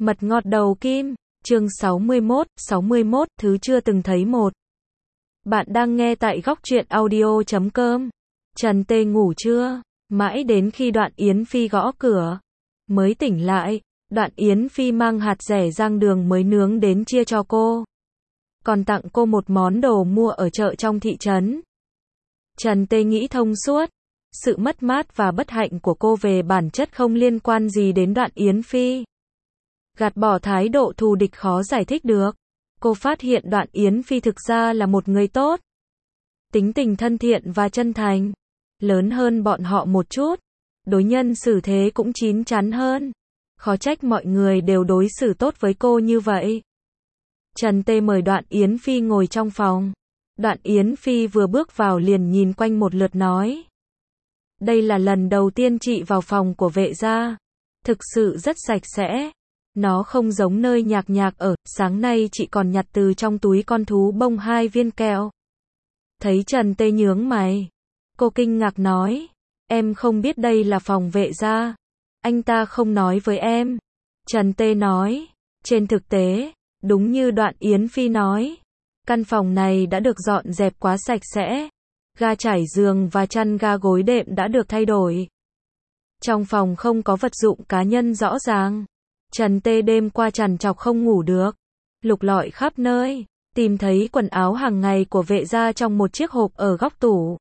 Mật ngọt đầu kim, chương 61, thứ chưa từng thấy một. Bạn đang nghe tại góc truyện audio.com. Trần Tê ngủ chưa? Mãi đến khi Đoạn Yến Phi gõ cửa, mới tỉnh lại. Đoạn Yến Phi mang hạt dẻ rang đường mới nướng đến chia cho cô. Còn tặng cô một món đồ mua ở chợ trong thị trấn. Trần Tê nghĩ thông suốt. Sự mất mát và bất hạnh của cô về bản chất không liên quan gì đến Đoạn Yến Phi. Gạt bỏ thái độ thù địch khó giải thích được. Cô phát hiện Đoạn Yến Phi thực ra là một người tốt. Tính tình thân thiện và chân thành. Lớn hơn bọn họ một chút. Đối nhân xử thế cũng chín chắn hơn. Khó trách mọi người đều đối xử tốt với cô như vậy. Trần Tê mời Đoạn Yến Phi ngồi trong phòng. Đoạn Yến Phi vừa bước vào liền nhìn quanh một lượt nói. Đây là lần đầu tiên chị vào phòng của vệ gia. Thực sự rất sạch sẽ. Nó không giống nơi nhạc nhạc ở, sáng nay chị còn nhặt từ trong túi con thú bông 2 viên kẹo. Thấy Trần Tê nhướng mày. Cô kinh ngạc nói. Em không biết đây là phòng vệ gia. Anh ta không nói với em. Trần Tê nói. Trên thực tế, đúng như Đoạn Yến Phi nói. Căn phòng này đã được dọn dẹp quá sạch sẽ. Ga trải giường và chăn ga gối đệm đã được thay đổi. Trong phòng không có vật dụng cá nhân rõ ràng. Trần Tê đêm qua trằn trọc không ngủ được. Lục lọi khắp nơi. Tìm thấy quần áo hàng ngày của vệ gia trong một chiếc hộp ở góc tủ.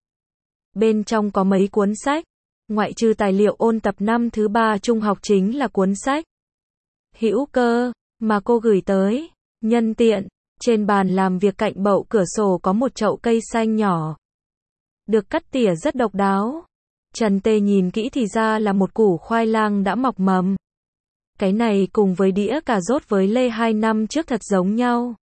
Bên trong có mấy cuốn sách. Ngoại trừ tài liệu ôn tập năm thứ 3 trung học chính là cuốn sách Hữu Cơ mà cô gửi tới. Nhân tiện, trên bàn làm việc cạnh bậu cửa sổ có một chậu cây xanh nhỏ. Được cắt tỉa rất độc đáo. Trần Tê nhìn kỹ thì ra là một củ khoai lang đã mọc mầm. Cái này cùng với đĩa cà rốt với lê 2 năm trước thật giống nhau.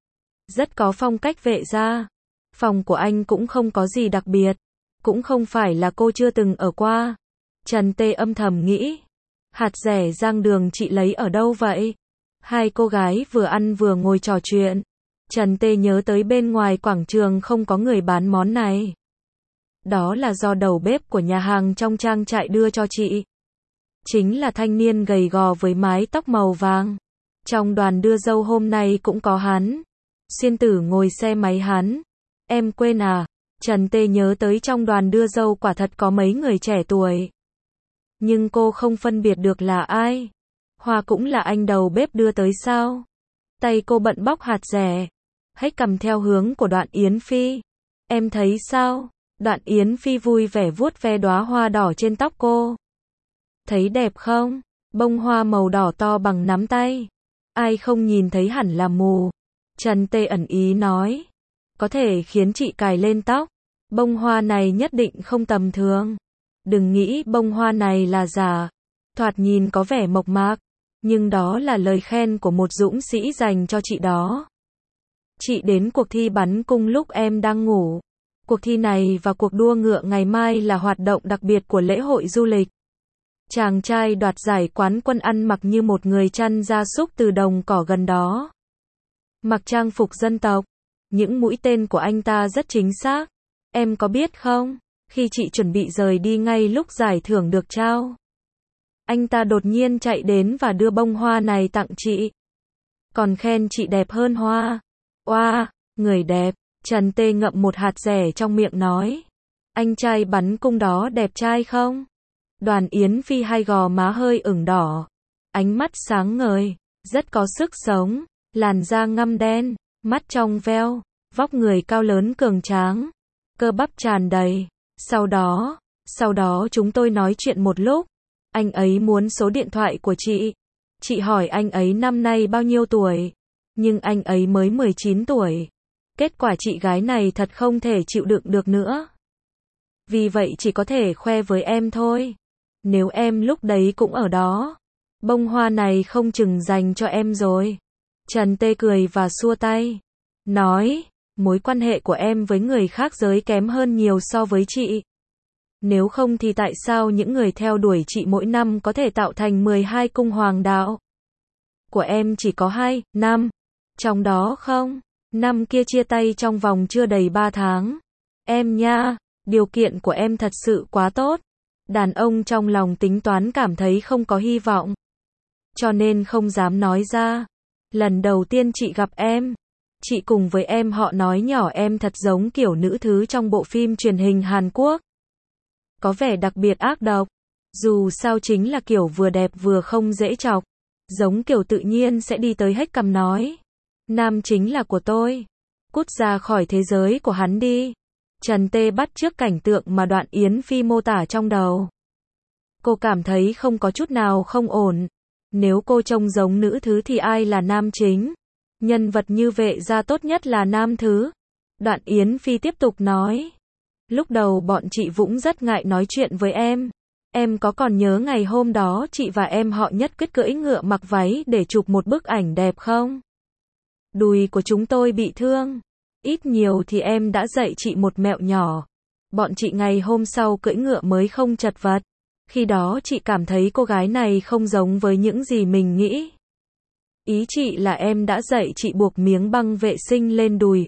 Rất có phong cách vệ gia. Phòng của anh cũng không có gì đặc biệt. Cũng không phải là cô chưa từng ở qua. Trần Tê âm thầm nghĩ. Hạt dẻ rang đường chị lấy ở đâu vậy? Hai cô gái vừa ăn vừa ngồi trò chuyện. Trần Tê nhớ tới bên ngoài quảng trường không có người bán món này. Đó là do đầu bếp của nhà hàng trong trang trại đưa cho chị. Chính là thanh niên gầy gò với mái tóc màu vàng. Trong đoàn đưa dâu hôm nay cũng có hắn. Xuyên Tử ngồi xe máy hắn. Em quên à? Trần Tê nhớ tới trong đoàn đưa dâu quả thật có mấy người trẻ tuổi. Nhưng cô không phân biệt được là ai. Hoa cũng là anh đầu bếp đưa tới sao? Tay cô bận bóc hạt dẻ. Hách cầm theo hướng của Đoạn Yến Phi. Em thấy sao? Đoạn Yến Phi vui vẻ vuốt ve đóa hoa đỏ trên tóc cô. Thấy đẹp không? Bông hoa màu đỏ to bằng nắm tay. Ai không nhìn thấy hẳn là mù. Trần Tê ẩn ý nói. Có thể khiến chị cài lên tóc. Bông hoa này nhất định không tầm thường. Đừng nghĩ bông hoa này là giả. Thoạt nhìn có vẻ mộc mạc. Nhưng đó là lời khen của một dũng sĩ dành cho chị đó. Chị đến cuộc thi bắn cung lúc em đang ngủ. Cuộc thi này và cuộc đua ngựa ngày mai là hoạt động đặc biệt của lễ hội du lịch. Chàng trai đoạt giải quán quân ăn mặc như một người chăn gia súc từ đồng cỏ gần đó. Mặc trang phục dân tộc. Những mũi tên của anh ta rất chính xác. Em có biết không? Khi chị chuẩn bị rời đi ngay lúc giải thưởng được trao. Anh ta đột nhiên chạy đến và đưa bông hoa này tặng chị. Còn khen chị đẹp hơn hoa. Oa, người đẹp. Trần Tê ngậm một hạt dẻ trong miệng nói. Anh trai bắn cung đó đẹp trai không? Đoàn Yến Phi hai gò má hơi ửng đỏ. Ánh mắt sáng ngời. Rất có sức sống. Làn da ngăm đen. Mắt trong veo. Vóc người cao lớn cường tráng. Cơ bắp tràn đầy. Sau đó chúng tôi nói chuyện một lúc. Anh ấy muốn số điện thoại của chị. Chị hỏi anh ấy năm nay bao nhiêu tuổi. Nhưng anh ấy mới 19 tuổi. Kết quả chị gái này thật không thể chịu đựng được nữa. Vì vậy chỉ có thể khoe với em thôi. Nếu em lúc đấy cũng ở đó. Bông hoa này không chừng dành cho em rồi. Trần Tê cười và xua tay. Nói, mối quan hệ của em với người khác giới kém hơn nhiều so với chị. Nếu không thì tại sao những người theo đuổi chị mỗi năm có thể tạo thành 12 cung hoàng đạo? Của em chỉ có 2, 5. Trong đó không, 5 kia chia tay trong vòng chưa đầy 3 tháng. Em nha, điều kiện của em thật sự quá tốt. Đàn ông trong lòng tính toán cảm thấy không có hy vọng. cho nên không dám nói ra. Lần đầu tiên chị gặp em, chị cùng với em họ nói nhỏ em thật giống kiểu nữ thứ trong bộ phim truyền hình Hàn Quốc. Có vẻ đặc biệt ác độc. Dù sao chính là kiểu vừa đẹp vừa không dễ chọc. Giống kiểu tự nhiên sẽ đi tới hếch cằm nói. Nam chính là của tôi. Cút ra khỏi thế giới của hắn đi. Trần Tê bắt chước cảnh tượng mà Đoạn Yến Phi mô tả trong đầu. Cô cảm thấy không có chút nào không ổn. Nếu cô trông giống nữ thứ thì ai là nam chính? Nhân vật như Vệ Gia tốt nhất là nam thứ. Đoạn Yến Phi tiếp tục nói. Lúc đầu bọn chị Vũng rất ngại nói chuyện với em. Em có còn nhớ ngày hôm đó chị và em họ nhất quyết cưỡi ngựa mặc váy để chụp một bức ảnh đẹp không? Đùi của chúng tôi bị thương. Ít nhiều thì em đã dạy chị một mẹo nhỏ. Bọn chị ngày hôm sau cưỡi ngựa mới không chật vật. Khi đó chị cảm thấy cô gái này không giống với những gì mình nghĩ. Ý chị là em đã dạy chị buộc miếng băng vệ sinh lên đùi,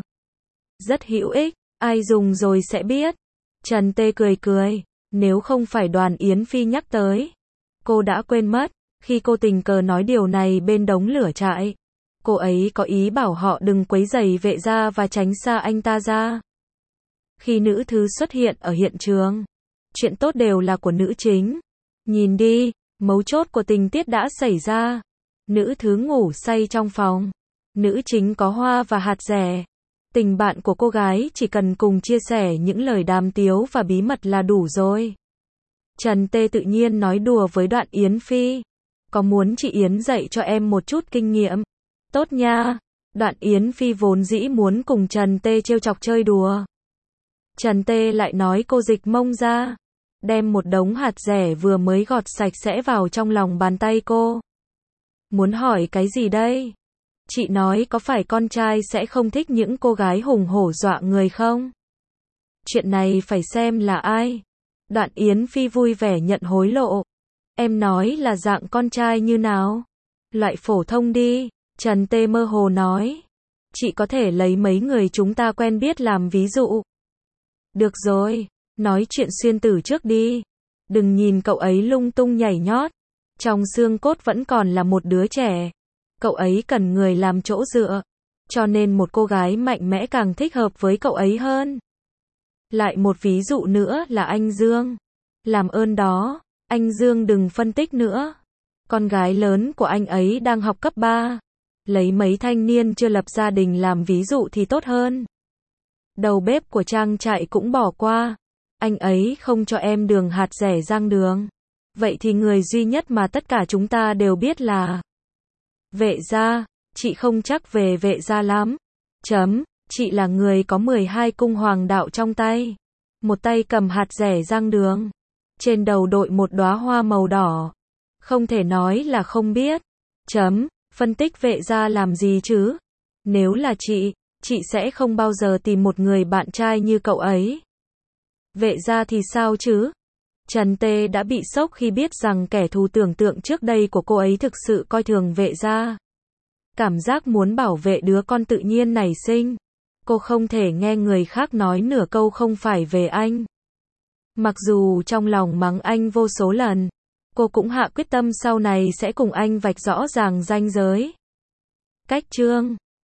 Rất hữu ích, ai dùng rồi sẽ biết. Trần Tê cười cười, nếu không phải Đoàn Yến Phi nhắc tới. Cô đã quên mất, khi cô tình cờ nói điều này bên đống lửa trại. Cô ấy có ý bảo họ đừng quấy rầy Vệ Gia và tránh xa anh ta ra. Khi nữ thứ xuất hiện ở hiện trường, chuyện tốt đều là của nữ chính. Nhìn đi, mấu chốt của tình tiết đã xảy ra. Nữ thứ ngủ say trong phòng. Nữ chính có hoa và hạt dẻ. Tình bạn của cô gái chỉ cần cùng chia sẻ những lời đàm tiếu và bí mật là đủ rồi. Trần Tê tự nhiên nói đùa với Đoạn Yến Phi. Có muốn chị Yến dạy cho em một chút kinh nghiệm? Tốt nha. Đoạn Yến Phi vốn dĩ muốn cùng Trần Tê trêu chọc chơi đùa. Trần Tê lại nói cô dịch mông ra. Đem một đống hạt dẻ vừa mới gọt sạch sẽ vào trong lòng bàn tay cô. Muốn hỏi cái gì đây? Chị nói có phải con trai sẽ không thích những cô gái hùng hổ dọa người không? Chuyện này phải xem là ai. Đoạn Yến Phi vui vẻ nhận hối lộ. Em nói là dạng con trai như nào? Loại phổ thông đi. Trần Tê mơ hồ nói. Chị có thể lấy mấy người chúng ta quen biết làm ví dụ. Được rồi, nói chuyện xuyên tử trước đi. Đừng nhìn cậu ấy lung tung nhảy nhót. Trong xương cốt vẫn còn là một đứa trẻ. Cậu ấy cần người làm chỗ dựa. Cho nên một cô gái mạnh mẽ càng thích hợp với cậu ấy hơn. Lại một ví dụ nữa là anh Dương. Làm ơn đó, anh Dương đừng phân tích nữa. Con gái lớn của anh ấy đang học cấp 3. Lấy mấy thanh niên chưa lập gia đình làm ví dụ thì tốt hơn. Đầu bếp của trang trại cũng bỏ qua. Anh ấy không cho em đường hạt dẻ rang đường. Vậy thì người duy nhất mà tất cả chúng ta đều biết là Vệ Gia. Chị không chắc về Vệ Gia lắm. Chị là người có 12 cung hoàng đạo trong tay. Một tay cầm hạt dẻ rang đường. Trên đầu đội một đóa hoa màu đỏ. Không thể nói là không biết. Phân tích Vệ Gia làm gì chứ? Nếu là chị sẽ không bao giờ tìm một người bạn trai như cậu ấy. Vệ Gia thì sao chứ? Trần Tê đã bị sốc khi biết rằng kẻ thù tưởng tượng trước đây của cô ấy thực sự coi thường Vệ Gia. Cảm giác muốn bảo vệ đứa con tự nhiên nảy sinh. Cô không thể nghe người khác nói nửa câu không phải về anh. Mặc dù trong lòng mắng anh vô số lần, cô cũng hạ quyết tâm sau này sẽ cùng anh vạch rõ ràng ranh giới. Cách chương